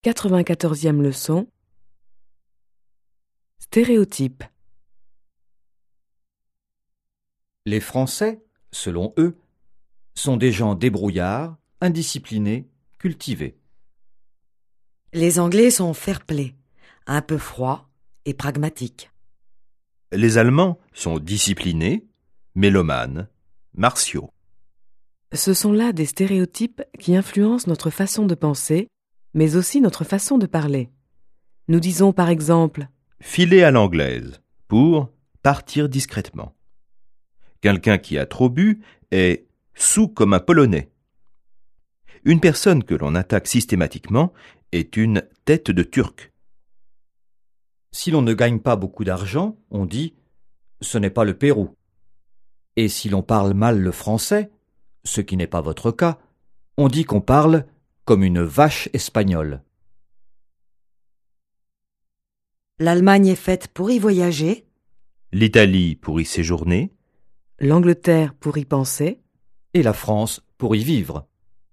94e leçon. Stéréotypes. Les Français, selon eux, sont des gens débrouillards, indisciplinés, cultivés. Les Anglais sont fair-play, un peu froids et pragmatiques. Les Allemands sont disciplinés, mélomanes, martiaux. Ce sont là des stéréotypes qui influencent notre façon de penser, mais aussi notre façon de parler. Nous disons par exemple Filer à l'anglaise pour partir discrètement. Quelqu'un qui a trop bu est saoul comme un Polonais. Une personne que l'on attaque systématiquement est une tête de Turc. Si l'on ne gagne pas beaucoup d'argent, on dit « ce n'est pas le Pérou ». Et si l'on parle mal le français, ce qui n'est pas votre cas, on dit qu'on parle comme une vache espagnole. L'Allemagne est faite pour y voyager. L'Italie pour y séjourner. l'Angleterre pour y penser, Et la France pour y vivre.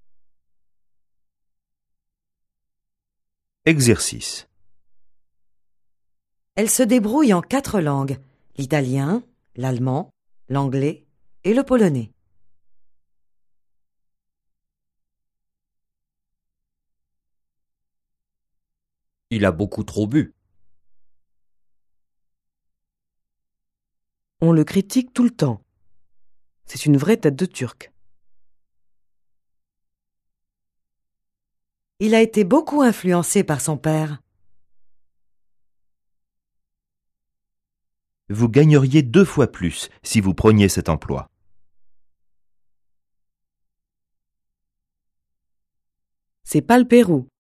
Exercice. Elle se débrouille en 4 langues, l'italien, l'allemand, l'anglais et le polonais. Il a beaucoup trop bu. on le critique tout le temps. C'est une vraie tête de Turc. Il a été beaucoup influencé par son père. Vous gagneriez 2 fois plus si vous preniez cet emploi. C'est pas le Pérou.